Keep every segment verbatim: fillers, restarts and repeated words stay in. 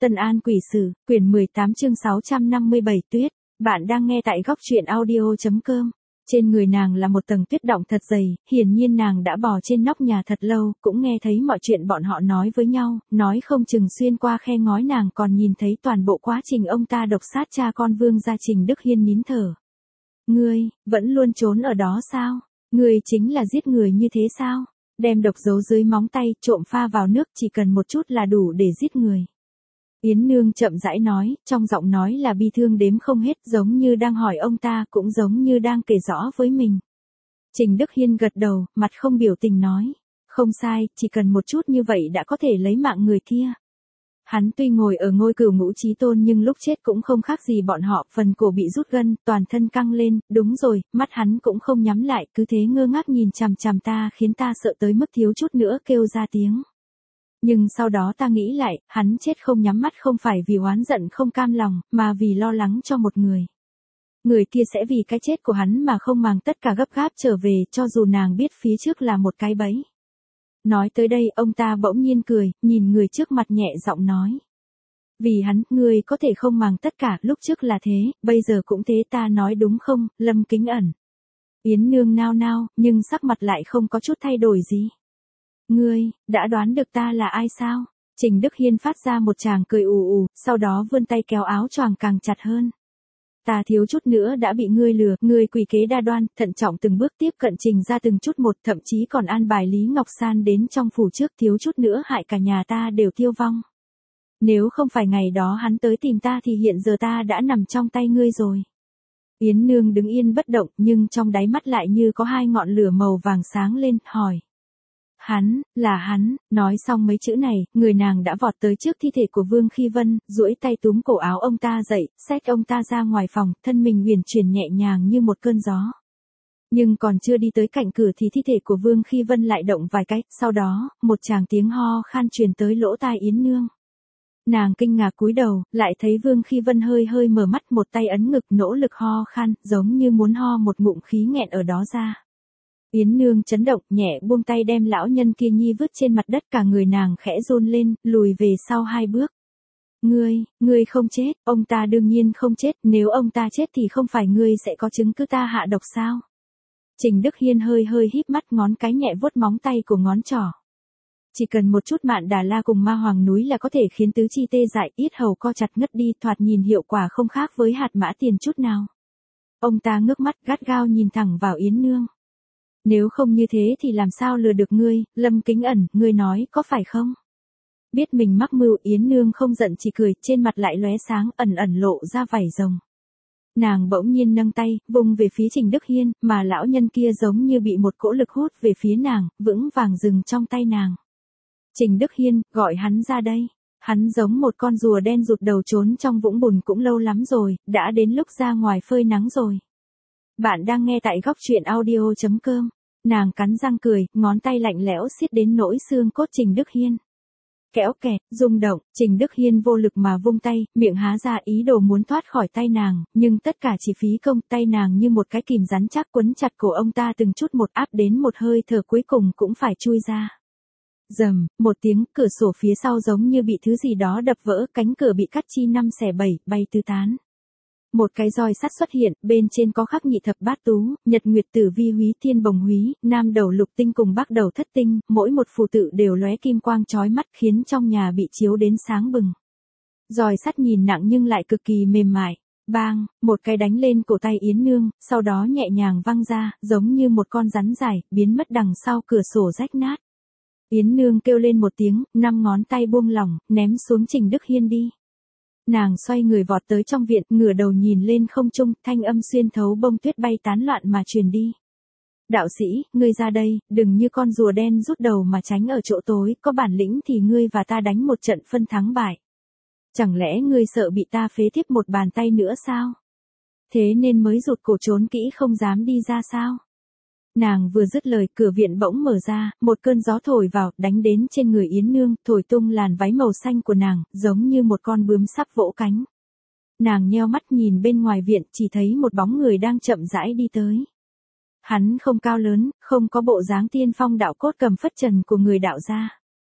Tân An Quỷ Sử, quyển mười tám chương sáu trăm năm mươi bảy tuyết. Bạn đang nghe tại góc truyện audio chấm com. Trên người nàng là một tầng tuyết đọng thật dày, hiển nhiên nàng đã bò trên nóc nhà thật lâu, cũng nghe thấy mọi chuyện bọn họ nói với nhau, nói không chừng xuyên qua khe ngói nàng còn nhìn thấy toàn bộ quá trình ông ta độc sát cha con Vương gia Trình Đức Hiên nín thở. Ngươi, vẫn luôn trốn ở đó sao? Ngươi chính là giết người như thế sao? Đem độc giấu dưới móng tay, trộm pha vào nước chỉ cần một chút là đủ để giết người. Yến Nương chậm rãi nói, trong giọng nói là bi thương đếm không hết, giống như đang hỏi ông ta, cũng giống như đang kể rõ với mình. Trình Đức Hiên gật đầu, mặt không biểu tình nói, không sai, chỉ cần một chút như vậy đã có thể lấy mạng người kia. Hắn tuy ngồi ở ngôi cửu ngũ chí tôn nhưng lúc chết cũng không khác gì bọn họ, phần cổ bị rút gân, toàn thân căng lên, đúng rồi, mắt hắn cũng không nhắm lại, cứ thế ngơ ngác nhìn chằm chằm ta khiến ta sợ tới mức thiếu chút nữa kêu ra tiếng. Nhưng sau đó ta nghĩ lại, hắn chết không nhắm mắt không phải vì oán giận không cam lòng, mà vì lo lắng cho một người. Người kia sẽ vì cái chết của hắn mà không màng tất cả gấp gáp trở về, cho dù nàng biết phía trước là một cái bẫy. Nói tới đây, ông ta bỗng nhiên cười, nhìn người trước mặt nhẹ giọng nói. Vì hắn, ngươi có thể không màng tất cả, lúc trước là thế, bây giờ cũng thế, ta nói đúng không, Lâm Kính Ẩn. Yến Nương nao nao, nhưng sắc mặt lại không có chút thay đổi gì. Ngươi, đã đoán được ta là ai sao? Trình Đức Hiên phát ra một tràng cười ù ù, sau đó vươn tay kéo áo choàng càng chặt hơn. Ta thiếu chút nữa đã bị ngươi lừa, ngươi quỷ kế đa đoan, thận trọng từng bước tiếp cận Trình ra từng chút một, thậm chí còn an bài Lý Ngọc San đến trong phủ trước, thiếu chút nữa hại cả nhà ta đều tiêu vong. Nếu không phải ngày đó hắn tới tìm ta thì hiện giờ ta đã nằm trong tay ngươi rồi. Yến Nương đứng yên bất động, nhưng trong đáy mắt lại như có hai ngọn lửa màu vàng sáng lên, hỏi. Hắn, là hắn, nói xong mấy chữ này, người nàng đã vọt tới trước thi thể của Vương Khi Vân, duỗi tay túm cổ áo ông ta dậy, xách ông ta ra ngoài phòng, thân mình uyển chuyển nhẹ nhàng như một cơn gió. Nhưng còn chưa đi tới cạnh cửa thì thi thể của Vương Khi Vân lại động vài cái, sau đó, một tràng tiếng ho khan truyền tới lỗ tai Yến Nương. Nàng kinh ngạc cúi đầu, lại thấy Vương Khi Vân hơi hơi mở mắt, một tay ấn ngực nỗ lực ho khan, giống như muốn ho một ngụm khí nghẹn ở đó ra. Yến Nương chấn động, nhẹ buông tay đem lão nhân kia nhi vứt trên mặt đất, cả người nàng khẽ run lên, lùi về sau hai bước. Ngươi, ngươi không chết, ông ta đương nhiên không chết, nếu ông ta chết thì không phải ngươi sẽ có chứng cứ ta hạ độc sao? Trình Đức Hiên hơi hơi híp mắt, ngón cái nhẹ vuốt móng tay của ngón trỏ. Chỉ cần một chút Mạn Đà La cùng Ma Hoàng núi là có thể khiến tứ chi tê dại, yết hầu co chặt ngất đi, thoạt nhìn hiệu quả không khác với hạt mã tiền chút nào. Ông ta ngước mắt gắt gao nhìn thẳng vào Yến Nương. Nếu không như thế thì làm sao lừa được ngươi, Lâm Kính Ẩn, ngươi nói có phải không? Biết mình mắc mưu, Yến Nương không giận chỉ cười, trên mặt lại lóe sáng, ẩn ẩn lộ ra vảy rồng. Nàng bỗng nhiên nâng tay, vùng về phía Trình Đức Hiên, mà lão nhân kia giống như bị một cỗ lực hút về phía nàng, vững vàng dừng trong tay nàng. Trình Đức Hiên, gọi hắn ra đây. Hắn giống một con rùa đen rụt đầu trốn trong vũng bùn cũng lâu lắm rồi, đã đến lúc ra ngoài phơi nắng rồi. Bạn đang nghe tại góc truyện audio chấm com. Nàng cắn răng cười, ngón tay lạnh lẽo siết đến nỗi xương cốt Trình Đức Hiên. Kéo kẹt, rung động, Trình Đức Hiên vô lực mà vung tay, miệng há ra ý đồ muốn thoát khỏi tay nàng, nhưng tất cả chỉ phí công, tay nàng như một cái kìm rắn chắc quấn chặt cổ ông ta từng chút một, áp đến một hơi thở cuối cùng cũng phải chui ra. Rầm, một tiếng, cửa sổ phía sau giống như bị thứ gì đó đập vỡ, cánh cửa bị cắt chi năm xẻ bảy, bay tứ tán. Một cái roi sắt xuất hiện, bên trên có khắc nhị thập bát tú, nhật nguyệt tử vi húy thiên bồng húy, nam đầu lục tinh cùng bắc đầu thất tinh, mỗi một phù tự đều lóe kim quang chói mắt khiến trong nhà bị chiếu đến sáng bừng. Roi sắt nhìn nặng nhưng lại cực kỳ mềm mại. Bang, một cái đánh lên cổ tay Yến Nương, sau đó nhẹ nhàng văng ra, giống như một con rắn dài, biến mất đằng sau cửa sổ rách nát. Yến Nương kêu lên một tiếng, năm ngón tay buông lỏng, ném xuống Trình Đức Hiên đi. Nàng xoay người vọt tới trong viện, ngửa đầu nhìn lên không trung, thanh âm xuyên thấu bông tuyết bay tán loạn mà truyền đi. Đạo sĩ, ngươi ra đây, đừng như con rùa đen rút đầu mà tránh ở chỗ tối, có bản lĩnh thì ngươi và ta đánh một trận phân thắng bại. Chẳng lẽ ngươi sợ bị ta phế thiếp một bàn tay nữa sao? Thế nên mới rụt cổ trốn kỹ không dám đi ra sao? Nàng vừa dứt lời, cửa viện bỗng mở ra, một cơn gió thổi vào, đánh đến trên người Yến Nương, thổi tung làn váy màu xanh của nàng, giống như một con bướm sắp vỗ cánh. Nàng nheo mắt nhìn bên ngoài viện, chỉ thấy một bóng người đang chậm rãi đi tới. Hắn không cao lớn, không có bộ dáng tiên phong đạo cốt cầm phất trần của người đạo gia.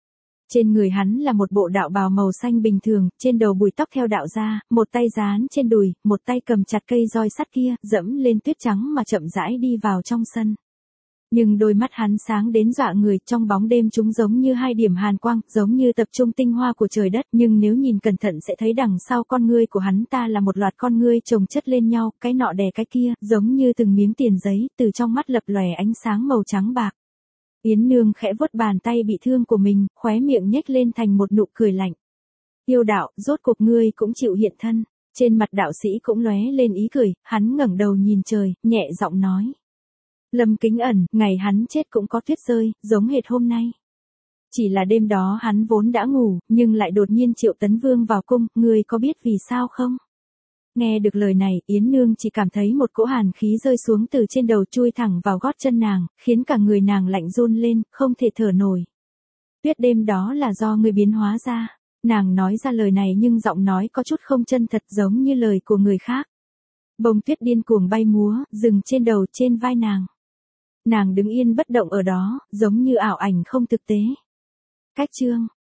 Trên người hắn là một bộ đạo bào màu xanh bình thường, trên đầu bùi tóc theo đạo ra, một tay dán trên đùi, một tay cầm chặt cây roi sắt kia, dẫm lên tuyết trắng mà chậm rãi đi vào trong sân. Nhưng đôi mắt hắn sáng đến dọa người, trong bóng đêm chúng giống như hai điểm hàn quang, giống như tập trung tinh hoa của trời đất, nhưng nếu nhìn cẩn thận sẽ thấy đằng sau con ngươi của hắn ta là một loạt con ngươi chồng chất lên nhau, cái nọ đè cái kia, giống như từng miếng tiền giấy, từ trong mắt lập lòe ánh sáng màu trắng bạc. Yến Nương khẽ vuốt bàn tay bị thương của mình, khóe miệng nhếch lên thành một nụ cười lạnh. Yêu đạo, rốt cuộc ngươi cũng chịu hiện thân. Trên mặt đạo sĩ cũng lóe lên ý cười, hắn ngẩng đầu nhìn trời, nhẹ giọng nói. Lâm Kính Ẩn, ngày hắn chết cũng có tuyết rơi, giống hệt hôm nay. Chỉ là đêm đó hắn vốn đã ngủ, nhưng lại đột nhiên triệu Tấn Vương vào cung, ngươi có biết vì sao không? Nghe được lời này, Yến Nương chỉ cảm thấy một cỗ hàn khí rơi xuống từ trên đầu chui thẳng vào gót chân nàng, khiến cả người nàng lạnh run lên, không thể thở nổi. Tuyết đêm đó là do ngươi biến hóa ra. Nàng nói ra lời này nhưng giọng nói có chút không chân thật, giống như lời của người khác. Bông tuyết điên cuồng bay múa, dừng trên đầu trên vai nàng. Nàng đứng yên bất động ở đó, giống như ảo ảnh không thực tế. Cách chương